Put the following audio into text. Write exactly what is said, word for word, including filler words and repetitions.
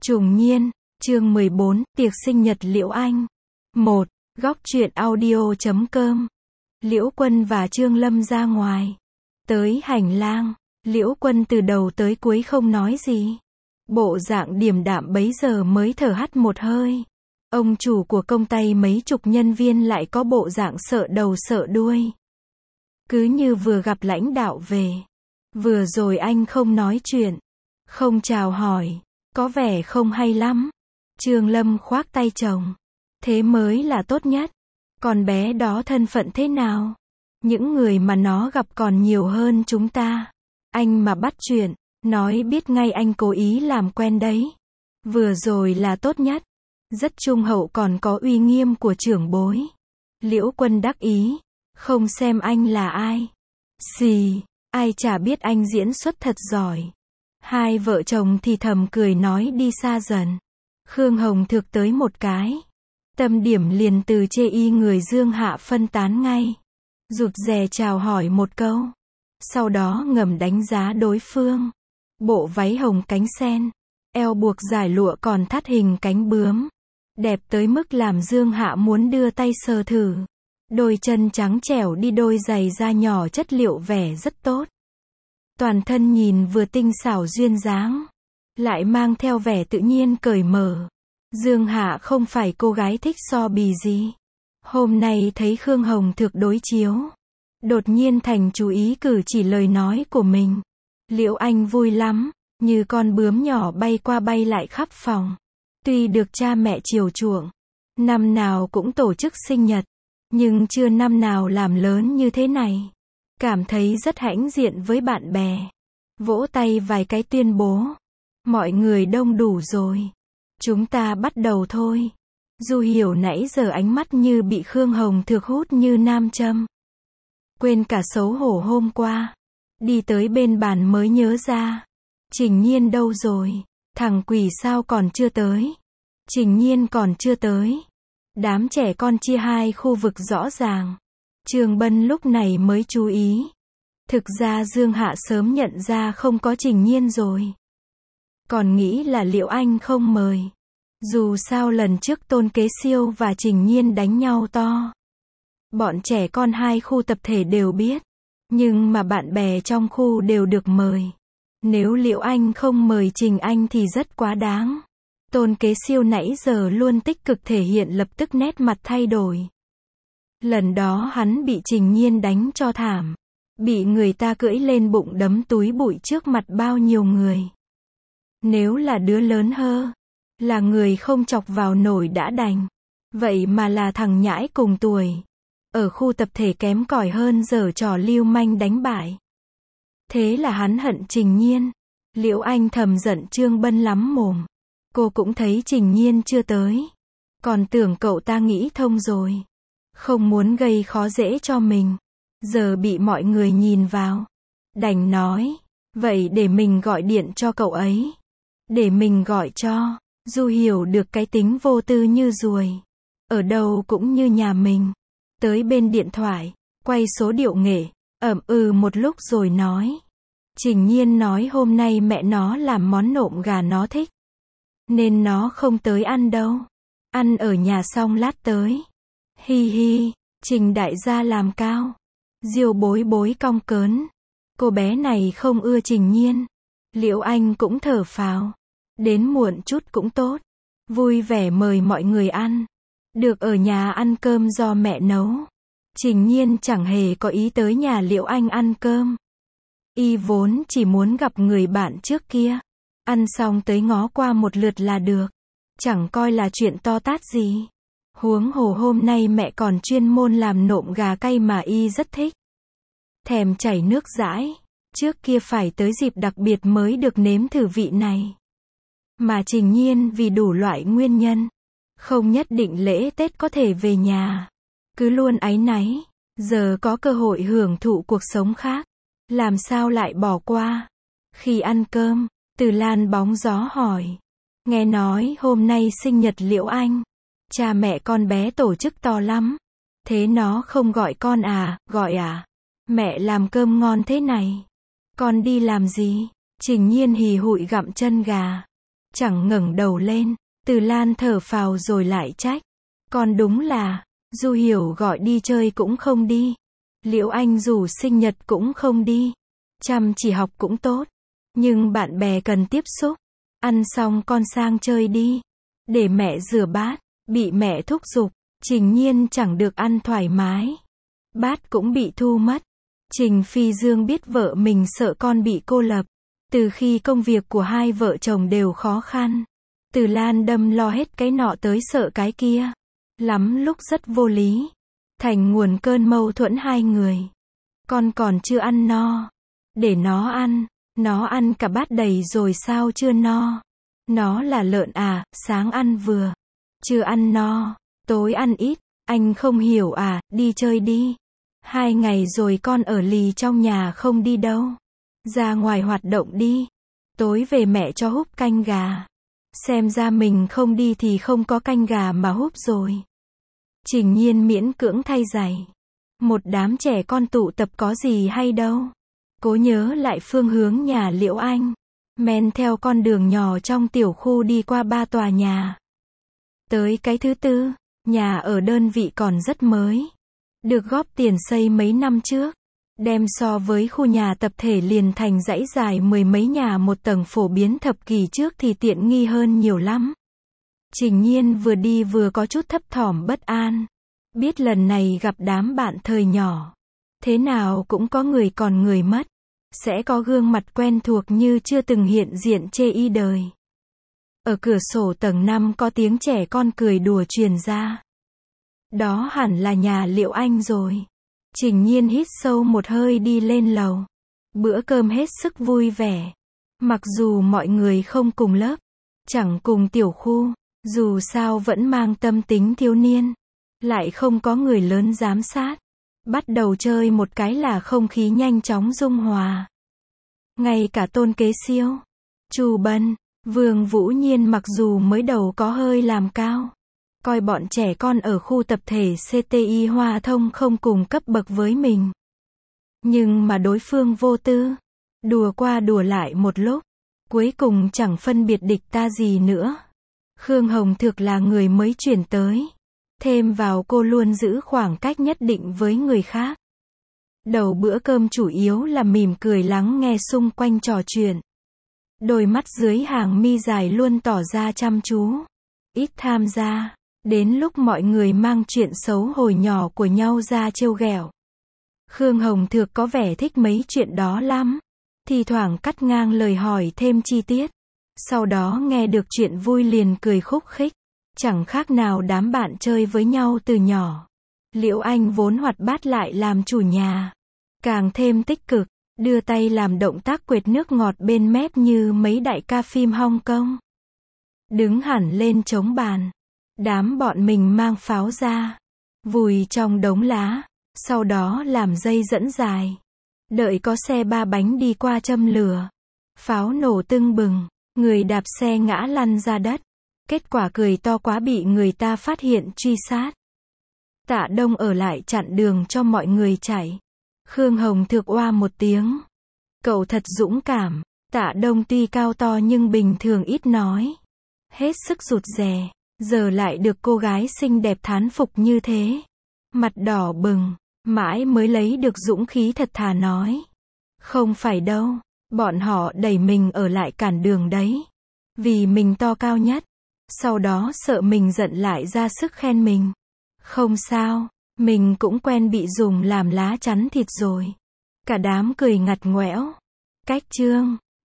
Trùng Niên, chương mười bốn, tiệc sinh nhật Liễu Anh. một. Góc truyện audio chấm com. Liễu Quân và Trương Lâm ra ngoài. Tới hành lang, Liễu Quân từ đầu tới cuối không nói gì. Bộ dạng điềm đạm bấy giờ mới thở hắt một hơi. Ông chủ của công ty mấy chục nhân viên lại có bộ dạng sợ đầu sợ đuôi. Cứ như vừa gặp lãnh đạo về. Vừa rồi anh không nói chuyện, không chào hỏi, có vẻ không hay lắm. Trương Lâm khoác tay chồng. Thế mới là tốt nhất. Con bé đó thân phận thế nào? Những người mà nó gặp còn nhiều hơn chúng ta. Anh mà bắt chuyện, nói biết ngay anh cố ý làm quen đấy. Vừa rồi là tốt nhất. Rất trung hậu còn có uy nghiêm của trưởng bối. Liễu Quân đắc ý. Không xem anh là ai. Xì, ai chả biết anh diễn xuất thật giỏi. Hai vợ chồng thì thầm cười nói đi xa dần. Khương Hồng Thược tới một cái. Tâm điểm liền từ chê y người Dương Hạ phân tán ngay. Rụt rè chào hỏi một câu. Sau đó ngầm đánh giá đối phương. Bộ váy hồng cánh sen. Eo buộc dài lụa còn thắt hình cánh bướm. Đẹp tới mức làm Dương Hạ muốn đưa tay sờ thử. Đôi chân trắng trẻo đi đôi giày da nhỏ chất liệu vẻ rất tốt. Toàn thân nhìn vừa tinh xảo duyên dáng, lại mang theo vẻ tự nhiên cởi mở. Dương Hạ không phải cô gái thích so bì gì. Hôm nay thấy Khương Hồng Thược đối chiếu, đột nhiên thành chú ý cử chỉ lời nói của mình. Liễu Anh vui lắm, như con bướm nhỏ bay qua bay lại khắp phòng. Tuy được cha mẹ chiều chuộng, năm nào cũng tổ chức sinh nhật, nhưng chưa năm nào làm lớn như thế này. Cảm thấy rất hãnh diện với bạn bè. Vỗ tay vài cái tuyên bố. Mọi người đông đủ rồi. Chúng ta bắt đầu thôi. Du Hiểu nãy giờ ánh mắt như bị Khương Hồng Thược hút như nam châm. Quên cả xấu hổ hôm qua. Đi tới bên bàn mới nhớ ra. Trình Nhiên đâu rồi? Thằng quỷ sao còn chưa tới? Trình Nhiên còn chưa tới. Đám trẻ con chia hai khu vực rõ ràng. Trường Bân lúc này mới chú ý. Thực ra Dương Hạ sớm nhận ra không có Trình Nhiên rồi. Còn nghĩ là Liễu Anh không mời. Dù sao lần trước Tôn Kế Siêu và Trình Nhiên đánh nhau to. Bọn trẻ con hai khu tập thể đều biết. Nhưng mà bạn bè trong khu đều được mời. Nếu Liễu Anh không mời Trình Anh thì rất quá đáng. Tôn Kế Siêu nãy giờ luôn tích cực thể hiện lập tức nét mặt thay đổi. Lần đó hắn bị Trình Nhiên đánh cho thảm. Bị người ta cưỡi lên bụng đấm túi bụi trước mặt bao nhiêu người. Nếu là đứa lớn hơ, là người không chọc vào nổi đã đành. Vậy mà là thằng nhãi cùng tuổi. Ở khu tập thể kém cỏi hơn giở trò lưu manh đánh bại. Thế là hắn hận Trình Nhiên. Liễu Anh thầm giận Trương Bân lắm mồm. Cô cũng thấy Trình Nhiên chưa tới. Còn tưởng cậu ta nghĩ thông rồi. Không muốn gây khó dễ cho mình. Giờ bị mọi người nhìn vào. Đành nói. Vậy để mình gọi điện cho cậu ấy. Để mình gọi cho. Du Hiểu được cái tính vô tư như ruồi. Ở đâu cũng như nhà mình. Tới bên điện thoại. Quay số điệu nghệ. Ẩm ừ một lúc rồi nói. Trình Nhiên nói hôm nay mẹ nó làm món nộm gà nó thích. Nên nó không tới ăn đâu. Ăn ở nhà xong lát tới. Hi hi. Trình đại gia làm cao. Diêu bối bối cong cớn. Cô bé này không ưa Trình Nhiên. Liễu Anh cũng thở phào. Đến muộn chút cũng tốt. Vui vẻ mời mọi người ăn. Được ở nhà ăn cơm do mẹ nấu. Trình Nhiên chẳng hề có ý tới nhà Liễu Anh ăn cơm. Y vốn chỉ muốn gặp người bạn trước kia. Ăn xong tới ngó qua một lượt là được. Chẳng coi là chuyện to tát gì. Huống hồ hôm nay mẹ còn chuyên môn làm nộm gà cay mà y rất thích. Thèm chảy nước dãi. Trước kia phải tới dịp đặc biệt mới được nếm thử vị này. Mà Trình Nhiên vì đủ loại nguyên nhân. Không nhất định lễ Tết có thể về nhà. Cứ luôn áy náy. Giờ có cơ hội hưởng thụ cuộc sống khác. Làm sao lại bỏ qua. Khi ăn cơm, Từ Lan bóng gió hỏi. Nghe nói hôm nay sinh nhật Liễu Anh. Cha mẹ con bé tổ chức to lắm. Thế nó không gọi con à, gọi à? Mẹ làm cơm ngon thế này. Con đi làm gì? Trình Nhiên hì hụi gặm chân gà. chẳng ngẩng đầu lên. Từ Lan thở phào rồi lại trách. Con đúng là, Du Hiểu gọi đi chơi cũng không đi. Liễu Anh rủ sinh nhật cũng không đi. Chăm chỉ học cũng tốt. Nhưng bạn bè cần tiếp xúc. Ăn xong con sang chơi đi. Để mẹ rửa bát. Bị mẹ thúc giục. Trình Nhiên chẳng được ăn thoải mái. Bát cũng bị thu mất. Trình Phi Dương biết vợ mình sợ con bị cô lập. Từ khi công việc của hai vợ chồng đều khó khăn. Từ Lan đâm lo hết cái nọ tới sợ cái kia. Lắm lúc rất vô lý. Thành nguồn cơn mâu thuẫn hai người. Con còn chưa ăn no. Để nó ăn. Nó ăn cả bát đầy rồi sao chưa no. Nó là lợn à, sáng ăn vừa. Chưa ăn no. Tối ăn ít. Anh không hiểu à, đi chơi đi. Hai ngày rồi con ở lì trong nhà không đi đâu. Ra ngoài hoạt động đi. Tối về mẹ cho húp canh gà. Xem ra mình không đi thì không có canh gà mà húp rồi. Trình Nhiên miễn cưỡng thay giày. Một đám trẻ con tụ tập có gì hay đâu. Cố nhớ lại phương hướng nhà Liễu Anh. Men theo con đường nhỏ trong tiểu khu đi qua ba tòa nhà. Tới cái thứ tư, nhà ở đơn vị còn rất mới. Được góp tiền xây mấy năm trước. Đem so với khu nhà tập thể liền thành dãy dài mười mấy nhà một tầng phổ biến thập kỷ trước thì tiện nghi hơn nhiều lắm. Trình Nhiên vừa đi vừa có chút thấp thỏm bất an. Biết lần này gặp đám bạn thời nhỏ. Thế nào cũng có người còn người mất. Sẽ có gương mặt quen thuộc như chưa từng hiện diện chê y đời. Ở cửa sổ tầng năm có tiếng trẻ con cười đùa truyền ra. Đó hẳn là nhà Liễu Anh rồi. Trình Nhiên hít sâu một hơi đi lên lầu. Bữa cơm hết sức vui vẻ. Mặc dù mọi người không cùng lớp, chẳng cùng tiểu khu, dù sao vẫn mang tâm tính thiếu niên. Lại không có người lớn giám sát. Bắt đầu chơi một cái là không khí nhanh chóng dung hòa. Ngay cả Tôn Kế Siêu, Chu Bân, Vương Vũ Nhiên mặc dù mới đầu có hơi làm cao. Coi bọn trẻ con ở khu tập thể xê tê i Hoa Thông không cùng cấp bậc với mình. Nhưng mà đối phương vô tư. Đùa qua đùa lại một lúc. Cuối cùng chẳng phân biệt địch ta gì nữa. Khương Hồng Thược là người mới chuyển tới. Thêm vào cô luôn giữ khoảng cách nhất định với người khác. Đầu bữa cơm chủ yếu là mỉm cười lắng nghe xung quanh trò chuyện. Đôi mắt dưới hàng mi dài luôn tỏ ra chăm chú. Ít tham gia. Đến lúc mọi người mang chuyện xấu hồi nhỏ của nhau ra trêu ghẹo. Khương Hồng Thược có vẻ thích mấy chuyện đó lắm. Thì thoảng cắt ngang lời hỏi thêm chi tiết. Sau đó nghe được chuyện vui liền cười khúc khích. Chẳng khác nào đám bạn chơi với nhau từ nhỏ. Liễu Anh vốn hoạt bát lại làm chủ nhà. Càng thêm tích cực, đưa tay làm động tác quệt nước ngọt bên mép như mấy đại ca phim Hong Kong. Đứng hẳn lên chống bàn. Đám bọn mình mang pháo ra. Vùi trong đống lá. Sau đó làm dây dẫn dài. Đợi có xe ba bánh đi qua châm lửa. Pháo nổ tưng bừng. Người đạp xe ngã lăn ra đất. Kết quả cười to quá bị người ta phát hiện truy sát. Tạ Đông ở lại chặn đường cho mọi người chạy. Khương Hồng Thược oa một tiếng. Cậu thật dũng cảm. Tạ Đông tuy cao to nhưng bình thường ít nói. Hết sức rụt rè. Giờ lại được cô gái xinh đẹp thán phục như thế. Mặt đỏ bừng. Mãi mới lấy được dũng khí thật thà nói. Không phải đâu. Bọn họ đẩy mình ở lại cản đường đấy. Vì mình to cao nhất. Sau đó sợ mình giận lại ra sức khen mình. Không sao. Mình cũng quen bị dùng làm lá chắn thịt rồi. Cả đám cười ngặt ngoẽo. Cách chương